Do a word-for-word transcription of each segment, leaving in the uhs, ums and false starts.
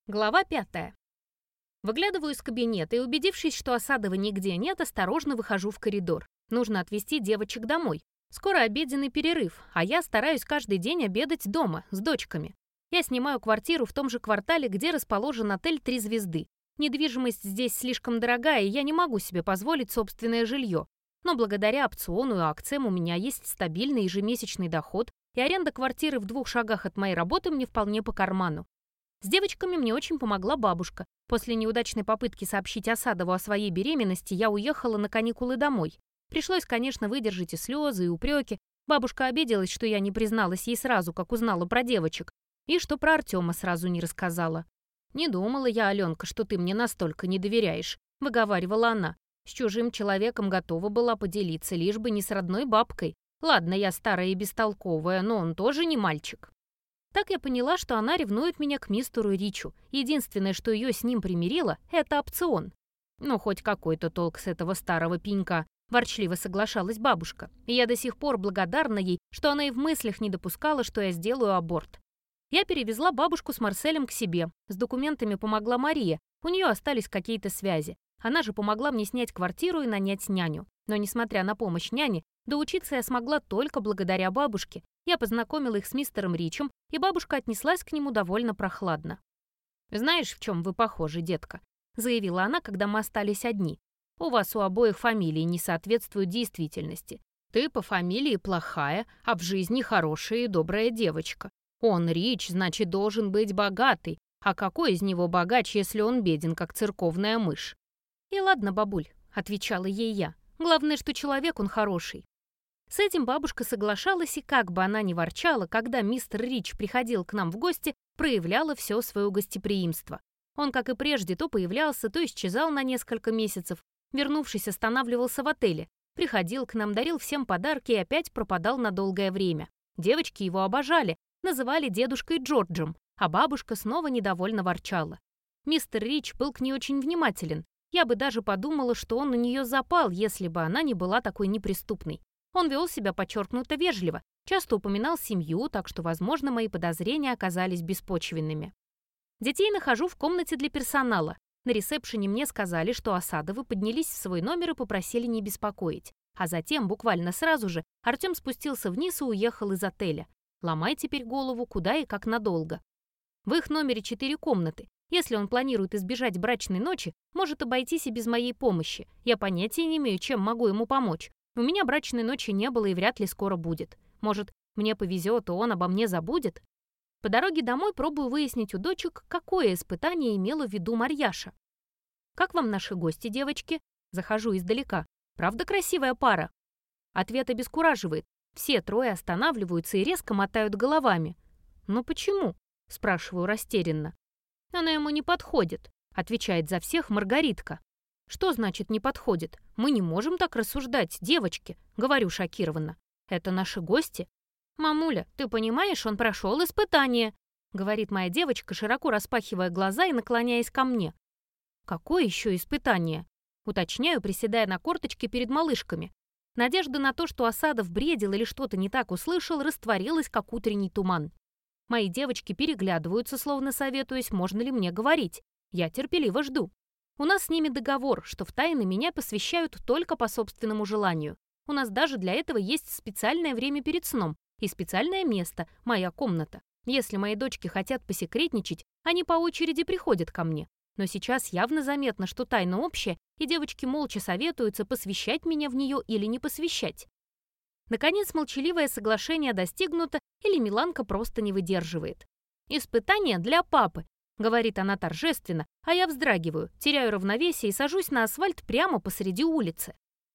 Глава пятая. Выглядываю из кабинета и, убедившись, что Осадова нигде нет, осторожно выхожу в коридор. Нужно отвезти девочек домой. Скоро обеденный перерыв, а я стараюсь каждый день обедать дома, с дочками. Я снимаю квартиру в том же квартале, где расположен отель «Три звезды». Недвижимость здесь слишком дорогая, и я не могу себе позволить собственное жилье. Но благодаря опциону и акциям у меня есть стабильный ежемесячный доход, и аренда квартиры в двух шагах от моей работы мне вполне по карману. С девочками мне очень помогла бабушка. После неудачной попытки сообщить Осадову о своей беременности я уехала на каникулы домой. Пришлось, конечно, выдержать и слезы, и упреки. Бабушка обиделась, что я не призналась ей сразу, как узнала про девочек, и что про Артема сразу не рассказала. «Не думала я, Аленка, что ты мне настолько не доверяешь», — выговаривала она. «С чужим человеком готова была поделиться, лишь бы не с родной бабкой. Ладно, я старая и бестолковая, но он тоже не мальчик». Так я поняла, что она ревнует меня к мистеру Ричу. Единственное, что ее с ним примирило, это опцион. Ну, хоть какой-то толк с этого старого пенька, ворчливо соглашалась бабушка. И я до сих пор благодарна ей, что она и в мыслях не допускала, что я сделаю аборт. Я перевезла бабушку с Марселем к себе. С документами помогла Мария, у нее остались какие-то связи. Она же помогла мне снять квартиру и нанять няню. Но, несмотря на помощь няни, доучиться я смогла только благодаря бабушке. Я познакомила их с мистером Ричем, и бабушка отнеслась к нему довольно прохладно. «Знаешь, в чем вы похожи, детка?» — заявила она, когда мы остались одни. «У вас у обоих фамилии не соответствуют действительности. Ты по фамилии плохая, а в жизни хорошая и добрая девочка. Он, Рич, значит, должен быть богатый. А какой из него богач, если он беден, как церковная мышь?» «И ладно, бабуль», — отвечала ей я. «Главное, что человек он хороший». С этим бабушка соглашалась, и как бы она ни ворчала, когда мистер Рич приходил к нам в гости, проявляла все свое гостеприимство. Он, как и прежде, то появлялся, то исчезал на несколько месяцев. Вернувшись, останавливался в отеле, приходил к нам, дарил всем подарки и опять пропадал на долгое время. Девочки его обожали, называли дедушкой Джорджем, а бабушка снова недовольно ворчала. Мистер Рич был к ней очень внимателен. Я бы даже подумала, что он на нее запал, если бы она не была такой неприступной. Он вел себя подчеркнуто вежливо, часто упоминал семью, так что, возможно, мои подозрения оказались беспочвенными. Детей нахожу в комнате для персонала. На ресепшене мне сказали, что Осадовы поднялись в свой номер и попросили не беспокоить. А затем, буквально сразу же, Артем спустился вниз и уехал из отеля. Ломай теперь голову, куда и как надолго. В их номере четыре комнаты. Если он планирует избежать брачной ночи, может обойтись и без моей помощи. Я понятия не имею, чем могу ему помочь. У меня брачной ночи не было и вряд ли скоро будет. Может, мне повезет, и он обо мне забудет? По дороге домой пробую выяснить у дочек, какое испытание имела в виду Марьяша. «Как вам наши гости, девочки?» Захожу издалека. «Правда красивая пара?» Ответ обескураживает. Все трое останавливаются и резко мотают головами. «Но почему?» — спрашиваю растерянно. «Она ему не подходит», — отвечает за всех Маргаритка. «Что значит не подходит? Мы не можем так рассуждать, девочки», — говорю шокированно. «Это наши гости?» «Мамуля, ты понимаешь, он прошел испытание», — говорит моя девочка, широко распахивая глаза и наклоняясь ко мне. «Какое еще испытание?» — уточняю, приседая на корточке перед малышками. Надежда на то, что Осадов бредил или что-то не так услышал, растворилась, как утренний туман. Мои девочки переглядываются, словно советуясь, можно ли мне говорить. Я терпеливо жду. У нас с ними договор, что в тайны меня посвящают только по собственному желанию. У нас даже для этого есть специальное время перед сном и специальное место, моя комната. Если мои дочки хотят посекретничать, они по очереди приходят ко мне. Но сейчас явно заметно, что тайна общая, и девочки молча советуются, посвящать меня в нее или не посвящать. Наконец, молчаливое соглашение достигнуто, или Миланка просто не выдерживает. «Испытание для папы», — говорит она торжественно, а я вздрагиваю, теряю равновесие и сажусь на асфальт прямо посреди улицы.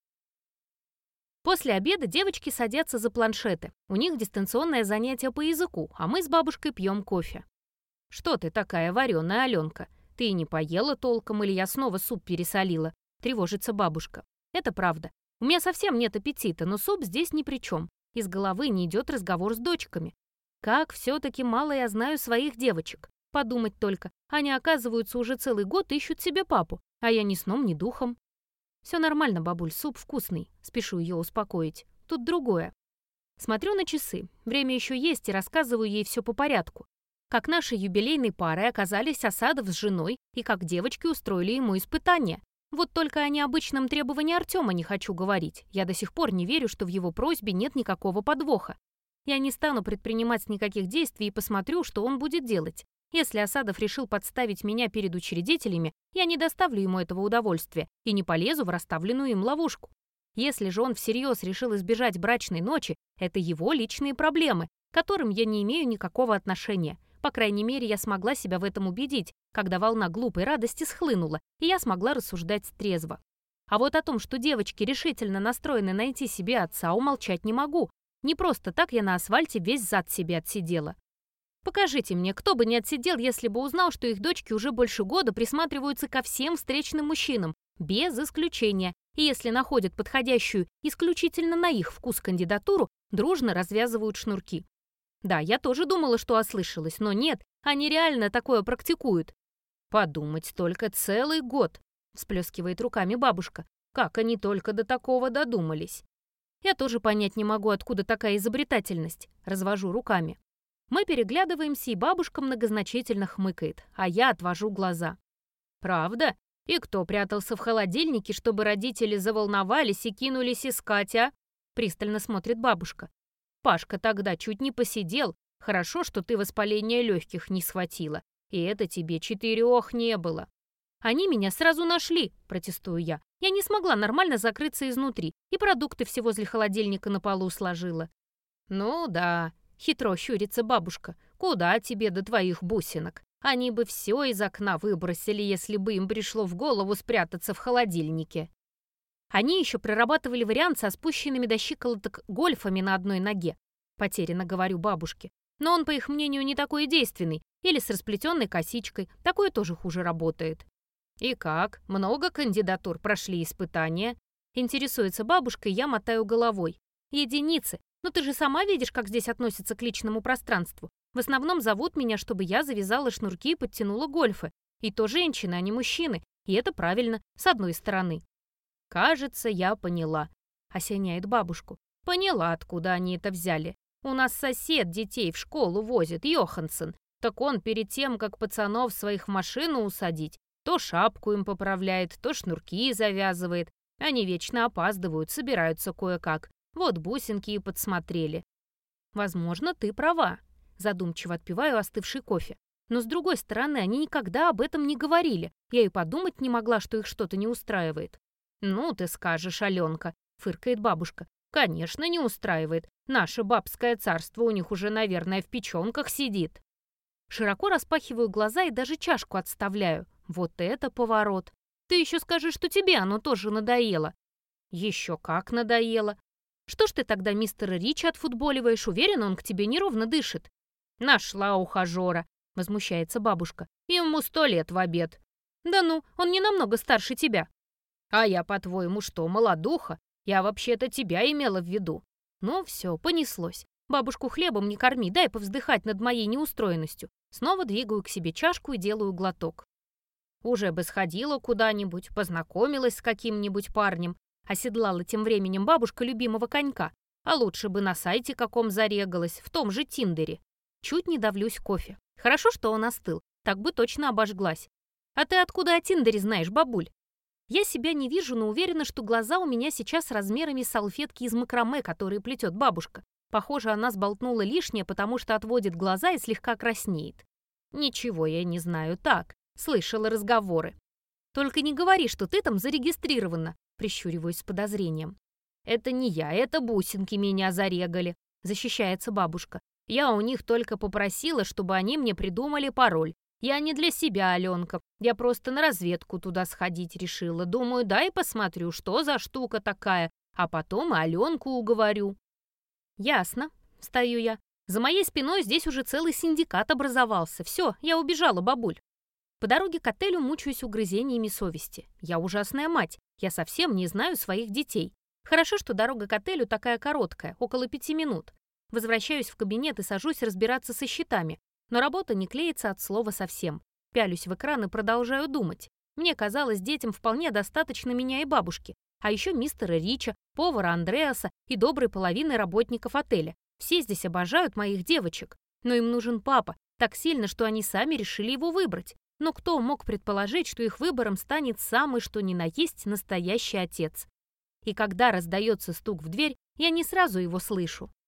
После обеда девочки садятся за планшеты. У них дистанционное занятие по языку, а мы с бабушкой пьем кофе. «Что ты такая вареная, Аленка? Ты и не поела толком, или я снова суп пересолила?» — тревожится бабушка. Это правда. У меня совсем нет аппетита, но суп здесь ни при чем. Из головы не идет разговор с дочками. Как все-таки мало я знаю своих девочек. Подумать только, они, оказываются, уже целый год ищут себе папу, а я ни сном, ни духом. «Все нормально, бабуль, суп вкусный», — спешу ее успокоить. «Тут другое». Смотрю на часы. Время еще есть, и рассказываю ей все по порядку. как нашей юбилейной парой оказались Асадов с женой и как девочки устроили ему испытания. Вот только о необычном требовании Артема не хочу говорить. Я до сих пор не верю, что в его просьбе нет никакого подвоха. Я не стану предпринимать никаких действий и посмотрю, что он будет делать. Если Асадов решил подставить меня перед учредителями, я не доставлю ему этого удовольствия и не полезу в расставленную им ловушку. Если же он всерьез решил избежать брачной ночи, это его личные проблемы, к которым я не имею никакого отношения. По крайней мере, я смогла себя в этом убедить, когда волна глупой радости схлынула, и я смогла рассуждать трезво. А вот о том, что девочки решительно настроены найти себе отца, умолчать не могу. Не просто так я на асфальте весь зад себе отсидела. Покажите мне, кто бы не отсидел, если бы узнал, что их дочки уже больше года присматриваются ко всем встречным мужчинам, без исключения, и если находят подходящую исключительно на их вкус кандидатуру, дружно развязывают шнурки. Да, я тоже думала, что ослышалась, но нет, они реально такое практикуют. Подумать только, целый год, всплескивает руками бабушка. Как они только до такого додумались. Я тоже понять не могу, откуда такая изобретательность. Развожу руками. Мы переглядываемся, и бабушка многозначительно хмыкает, а я отвожу глаза. Правда? И кто прятался в холодильнике, чтобы родители заволновались и кинулись искать, а? Пристально смотрит бабушка. Пашка тогда чуть не посидел. Хорошо, что ты воспаление легких не схватила. И это тебе четырех не было. Они меня сразу нашли, протестую я. Я не смогла нормально закрыться изнутри, и продукты все возле холодильника на полу сложила. Ну да, хитро щурится бабушка. Куда тебе до твоих бусинок? Они бы все из окна выбросили, если бы им пришло в голову спрятаться в холодильнике. Они еще прорабатывали вариант со спущенными до щиколоток гольфами на одной ноге. Потерянно говорю бабушке. Но он, по их мнению, не такой действенный. Или с расплетенной косичкой. Такое тоже хуже работает. И как? Много кандидатур прошли испытания? Интересуется бабушка, и я мотаю головой. Единицы. Но ты же сама видишь, как здесь относятся к личному пространству. В основном зовут меня, чтобы я завязала шнурки и подтянула гольфы. И то женщины, а не мужчины. И это правильно, с одной стороны. «Кажется, я поняла», — осеняет бабушку. «Поняла, откуда они это взяли. У нас сосед детей в школу возит, Йоханссон. Так он перед тем, как пацанов своих в машину усадить, то шапку им поправляет, то шнурки завязывает. Они вечно опаздывают, собираются кое-как. Вот бусинки и подсмотрели». «Возможно, ты права», — задумчиво отпиваю остывший кофе. «Но с другой стороны, они никогда об этом не говорили. Я и подумать не могла, что их что-то не устраивает». «Ну, ты скажешь, Аленка», — фыркает бабушка. «Конечно, не устраивает. Наше бабское царство у них уже, наверное, в печенках сидит». Широко распахиваю глаза и даже чашку отставляю. Вот это поворот. Ты еще скажи, что тебе оно тоже надоело. Еще как надоело. Что ж ты тогда мистера Рича отфутболиваешь? Уверен, он к тебе неровно дышит. Нашла ухажера, возмущается бабушка. Ему сто лет в обед. Да ну, он не намного старше тебя. А я, по-твоему, что, молодуха? Я вообще-то тебя имела в виду. Ну все, понеслось. Бабушку хлебом не корми, дай повздыхать над моей неустроенностью. Снова двигаю к себе чашку и делаю глоток. Уже бы сходила куда-нибудь, познакомилась с каким-нибудь парнем. Оседлала тем временем бабушка любимого конька. А лучше бы на сайте каком зарегалась, в том же Тиндере. Чуть не давлюсь кофе. Хорошо, что он остыл, так бы точно обожглась. А ты откуда о Тиндере знаешь, бабуль? Я себя не вижу, но уверена, что глаза у меня сейчас размерами салфетки из макраме, которые плетет бабушка. Похоже, она сболтнула лишнее, потому что отводит глаза и слегка краснеет. Ничего я не знаю, так, слышала разговоры. Только не говори, что ты там зарегистрирована, прищуриваюсь с подозрением. Это не я, это бусинки меня зарегали, защищается бабушка. Я у них только попросила, чтобы они мне придумали пароль. Я не для себя, Аленка. Я просто на разведку туда сходить решила. Думаю, дай посмотрю, что за штука такая, а потом и Аленку уговорю. Ясно, стою я. За моей спиной здесь уже целый синдикат образовался. Все, я убежала, бабуль. По дороге к отелю мучаюсь угрызениями совести. Я ужасная мать. Я совсем не знаю своих детей. Хорошо, что дорога к отелю такая короткая, около пяти минут. Возвращаюсь в кабинет и сажусь разбираться со счетами. Но работа не клеится от слова совсем. Пялюсь в экран и продолжаю думать. Мне казалось, детям вполне достаточно меня и бабушки. А еще мистера Рича, повара Андреаса и доброй половины работников отеля. Все здесь обожают моих девочек. Но им нужен папа, Так сильно, что они сами решили его выбрать. Но кто мог предположить, что их выбором станет самый что ни на есть настоящий отец? И когда раздается стук в дверь, я не сразу его слышу.